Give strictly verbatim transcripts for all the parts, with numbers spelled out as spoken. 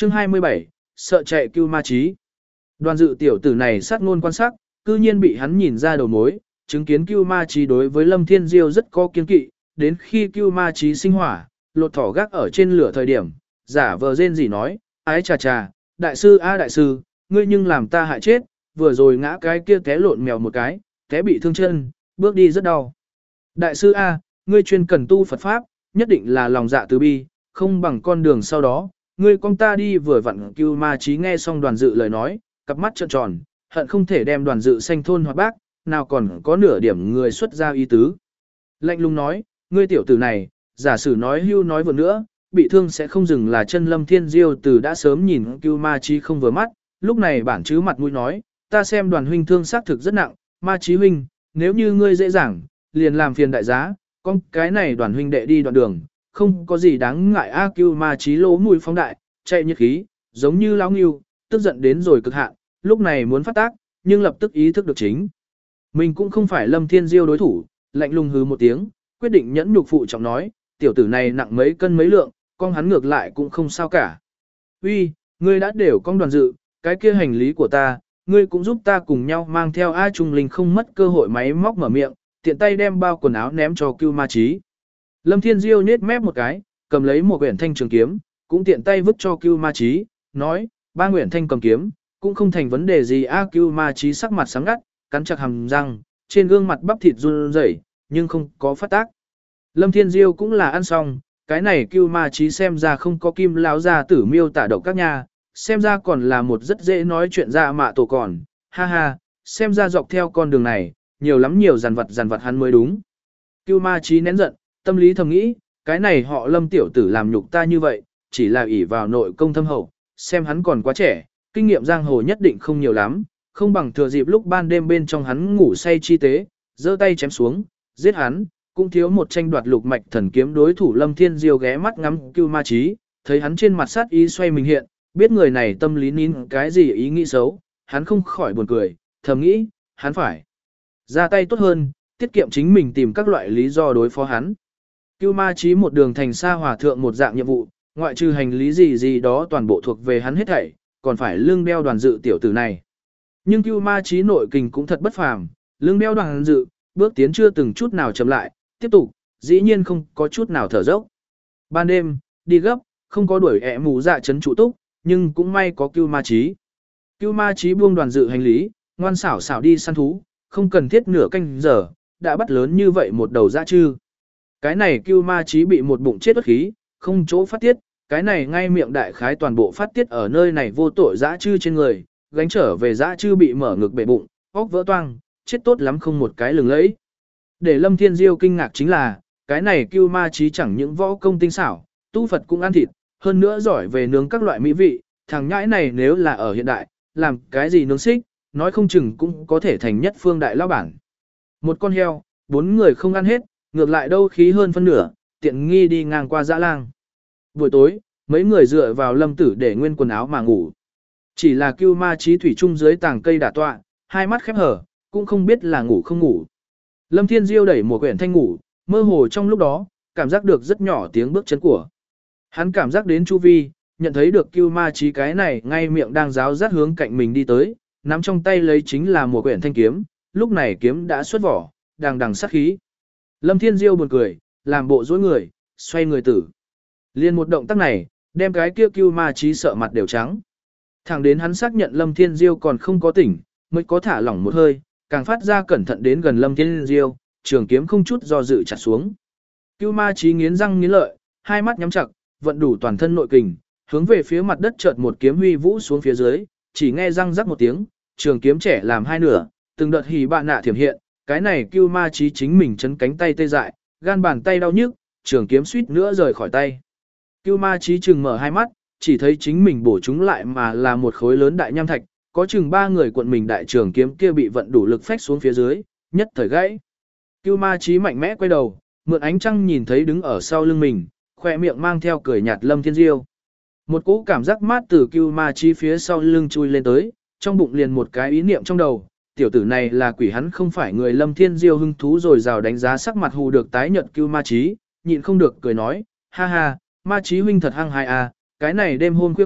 Chương hai mươi bảy, sợ chạy Cưu Ma Chí. Đoàn Dự tiểu tử này sát ngôn quan sát, cư nhiên bị hắn nhìn ra đầu mối, chứng kiến Cưu Ma Chí đối với Lâm Thiên Diêu rất có kiên kỵ, đến khi Cưu Ma Chí sinh hỏa, lột thỏ gác ở trên lửa thời điểm, giả vờ rên rỉ nói, ái chà chà, đại sư a đại sư, ngươi nhưng làm ta hại chết, vừa rồi ngã cái kia té lộn mèo một cái, té bị thương chân, bước đi rất đau. Đại sư a, ngươi chuyên cần tu Phật Pháp, nhất định là lòng dạ từ bi, không bằng con đường sau đó, ngươi con ta đi vừa vặn. Cưu Ma Chí nghe xong Đoàn Dự lời nói, cặp mắt trợn tròn, hận không thể đem Đoàn Dự sanh thôn hoặc bác, nào còn có nửa điểm người xuất ra ý tứ. Lạnh lùng nói, ngươi tiểu tử này, giả sử nói hưu nói vừa nữa, bị thương sẽ không dừng là chân. Lâm Thiên Diêu từ đã sớm nhìn Cưu Ma Chí không vừa mắt, lúc này bản chứ mặt mũi nói, ta xem Đoàn huynh thương xác thực rất nặng, Ma Chí huynh, nếu như ngươi dễ dàng, liền làm phiền đại giá, con cái này Đoàn huynh đệ đi đoạn đường, không có gì đáng ngại. A Cưu Ma Chí lỗ mũi phóng đại, chạy nhiệt khí, giống như lão ngưu, tức giận đến rồi cực hạn, lúc này muốn phát tác, nhưng lập tức ý thức được chính mình cũng không phải Lâm Thiên Diêu đối thủ, lạnh lùng hứ một tiếng, quyết định nhẫn nhục phụ trọng nói, tiểu tử này nặng mấy cân mấy lượng, con hắn ngược lại cũng không sao cả. Uy, ngươi đã đều con Đoàn Dự, cái kia hành lý của ta, ngươi cũng giúp ta cùng nhau mang theo. A Trung Linh không mất cơ hội máy móc mở miệng, tiện tay đem bao quần áo ném cho Cưu Ma Chí. Lâm Thiên Diêu nhếch mép một cái, cầm lấy một quyển thanh trường kiếm, cũng tiện tay vứt cho Cưu Ma Chí, nói, ba quyển thanh cầm kiếm, cũng không thành vấn đề gì. A Cưu Ma Chí sắc mặt sáng ngắt, cắn chặt hàm răng, trên gương mặt bắp thịt run rẩy, nhưng không có phát tác. Lâm Thiên Diêu cũng là ăn xong, cái này Cưu Ma Chí xem ra không có Kim lão gia tử miêu tả độc các nhà, xem ra còn là một rất dễ nói chuyện ra mạ tổ còn, ha ha, xem ra dọc theo con đường này, nhiều lắm nhiều dằn vặt dằn vặt hắn mới đúng. Cưu Ma Chí nén giận, tâm lý thầm nghĩ, cái này họ Lâm tiểu tử làm nhục ta như vậy, chỉ là ỷ vào nội công thâm hậu, xem hắn còn quá trẻ, kinh nghiệm giang hồ nhất định không nhiều lắm, không bằng thừa dịp lúc ban đêm bên trong hắn ngủ say chi tế, giơ tay chém xuống, giết hắn, cũng thiếu một tranh đoạt lục mạch thần kiếm đối thủ. Lâm Thiên Diêu ghé mắt ngắm Cưu Ma Chí, thấy hắn trên mặt sát ý xoay mình hiện, biết người này tâm lý nín cái gì ý nghĩ xấu, hắn không khỏi buồn cười, thầm nghĩ, hắn phải ra tay tốt hơn, tiết kiệm chính mình tìm các loại lý do đối phó hắn. Cưu Ma Chí một đường thành xa hòa thượng một dạng nhiệm vụ, ngoại trừ hành lý gì gì đó toàn bộ thuộc về hắn hết thảy, còn phải lưng đeo Đoàn Dự tiểu tử này. Nhưng Cưu Ma Chí nội kình cũng thật bất phàm, lưng đeo Đoàn Dự, bước tiến chưa từng chút nào chậm lại, tiếp tục, dĩ nhiên không có chút nào thở dốc. Ban đêm, đi gấp, không có đuổi ẹ mù dạ chấn trụ túc, nhưng cũng may có Cưu Ma Chí. Cưu Ma Chí buông Đoàn Dự hành lý, ngoan xảo xảo đi săn thú, không cần thiết nửa canh giờ, đã bắt lớn như vậy một đầu dã trư. Cái này Cưu Ma Chí bị một bụng chết uất khí, không chỗ phát tiết, cái này ngay miệng đại khái toàn bộ phát tiết ở nơi này vô tội dã trư trên người, gánh trở về dã trư bị mở ngực bể bụng, óc vỡ toang, chết tốt lắm không một cái lừng lẫy. Để Lâm Thiên Diêu kinh ngạc chính là, cái này Cưu Ma Chí chẳng những võ công tinh xảo, tu Phật cũng ăn thịt, hơn nữa giỏi về nướng các loại mỹ vị, thằng nhãi này nếu là ở hiện đại, làm cái gì nướng xích, nói không chừng cũng có thể thành nhất phương đại lão bản. Một con heo, bốn người không ăn hết, ngược lại đâu khí hơn phân nửa, tiện nghi đi ngang qua dã lang. Buổi tối, mấy người dựa vào Lâm Tử để nguyên quần áo mà ngủ. Chỉ là Cưu Ma Chí thủy chung dưới tàng cây đả tọa, hai mắt khép hở, cũng không biết là ngủ không ngủ. Lâm Thiên Diêu đẩy một quyển thanh ngủ, mơ hồ trong lúc đó, cảm giác được rất nhỏ tiếng bước chân của. Hắn cảm giác đến chu vi, nhận thấy được Cưu Ma Chí cái này ngay miệng đang giáo giác hướng cạnh mình đi tới, nắm trong tay lấy chính là một quyển thanh kiếm, lúc này kiếm đã xuất vỏ, đằng đằng sát khí. Lâm Thiên Diêu buồn cười, làm bộ dối người, xoay người tử. Liên một động tác này, đem cái kia Cưu Ma Chí sợ mặt đều trắng. Thẳng đến hắn xác nhận Lâm Thiên Diêu còn không có tỉnh, mới có thả lỏng một hơi, càng phát ra cẩn thận đến gần Lâm Thiên Diêu, trường kiếm không chút do dự chặt xuống. Cưu Ma Chí nghiến răng nghiến lợi, hai mắt nhắm chặt, vận đủ toàn thân nội kình, hướng về phía mặt đất chợt một kiếm huy vũ xuống phía dưới, chỉ nghe răng rắc một tiếng, trường kiếm trẻ làm hai nửa, từng đợt hỉ bạ nạ thiểm hiện, cái này Cưu Ma Chí chính mình chấn cánh tay tê dại, gan bàn tay đau nhức, trường kiếm suýt nữa rời khỏi tay. Cưu Ma Chí chừng mở hai mắt, chỉ thấy chính mình bổ chúng lại mà là một khối lớn đại nham thạch, có chừng ba người cuộn mình đại trường kiếm kia bị vận đủ lực phách xuống phía dưới, nhất thời gãy. Cưu Ma Chí mạnh mẽ quay đầu, mượn ánh trăng nhìn thấy đứng ở sau lưng mình, khỏe miệng mang theo cười nhạt Lâm Thiên Diêu. Một cỗ cảm giác mát từ Cưu Ma Chí phía sau lưng chui lên tới, trong bụng liền một cái ý niệm trong đầu, tiểu tử này là quỷ hắn không phải người. Lâm Thiên Diêu hưng thú rồi rào đánh giá sắc mặt hù được tái nhợt Cưu Ma Chí, nhịn không được cười nói, ha ha, Ma Chí huynh thật hăng hái à, cái này đêm hôm khuya khoát,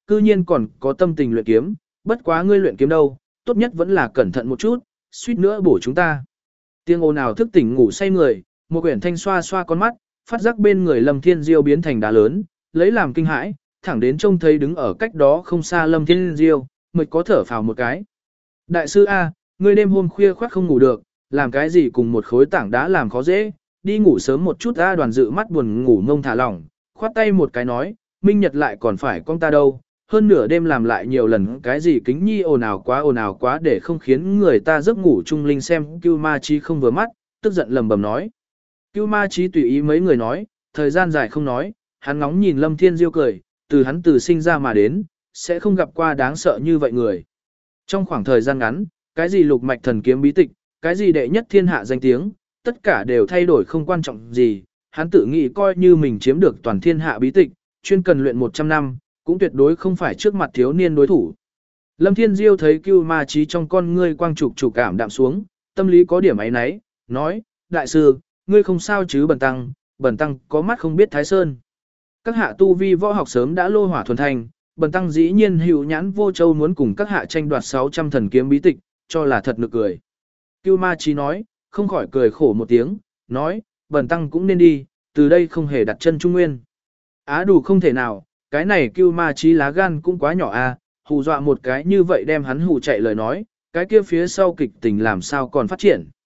cư nhiên còn có tâm tình luyện kiếm, bất quá ngươi luyện kiếm đâu, tốt nhất vẫn là cẩn thận một chút, suýt nữa bổ chúng ta. Tiếng ồn ào thức tỉnh ngủ say người, một quyển thanh xoa xoa con mắt, phát giác bên người Lâm Thiên Diêu biến thành đá lớn, lấy làm kinh hãi, thẳng đến trông thấy đứng ở cách đó không xa Lâm Thiên Diêu, mới có thở phào một cái. Đại sư A, ngươi đêm hôm khuya khoắt không ngủ được, làm cái gì cùng một khối tảng đá làm khó dễ, đi ngủ sớm một chút. A Đoàn Dự mắt buồn ngủ ngông thả lỏng, khoát tay một cái nói, Minh Nhật lại còn phải con ta đâu, hơn nửa đêm làm lại nhiều lần cái gì kính nhi ồn ào quá ồn ào quá để không khiến người ta giấc ngủ trung linh xem. Cưu Ma Chí không vừa mắt, tức giận lầm bầm nói. Cưu Ma Chí tùy ý mấy người nói, thời gian dài không nói, hắn ngóng nhìn Lâm Thiên Diêu cười, từ hắn từ sinh ra mà đến, sẽ không gặp qua đáng sợ như vậy người. Trong khoảng thời gian ngắn, cái gì lục mạch thần kiếm bí tịch, cái gì đệ nhất thiên hạ danh tiếng, tất cả đều thay đổi không quan trọng gì, hắn tự nghĩ coi như mình chiếm được toàn thiên hạ bí tịch, chuyên cần luyện một trăm năm, cũng tuyệt đối không phải trước mặt thiếu niên đối thủ. Lâm Thiên Diêu thấy Cưu Ma Chí trong con ngươi quang trục trục cảm đạm xuống, tâm lý có điểm ấy nấy, nói, đại sư, ngươi không sao chứ Bần Tăng, Bần Tăng có mắt không biết Thái Sơn. Các hạ tu vi võ học sớm đã lô hỏa thuần thành, Bần Tăng dĩ nhiên hữu nhãn vô châu muốn cùng các hạ tranh đoạt sáu trăm thần kiếm bí tịch, cho là thật nực cười. Cưu Ma Chí nói, không khỏi cười khổ một tiếng, nói, Bần Tăng cũng nên đi, từ đây không hề đặt chân Trung Nguyên. Á đủ không thể nào, cái này Cưu Ma Chí lá gan cũng quá nhỏ à, hù dọa một cái như vậy đem hắn hù chạy lời nói, cái kia phía sau kịch tình làm sao còn phát triển.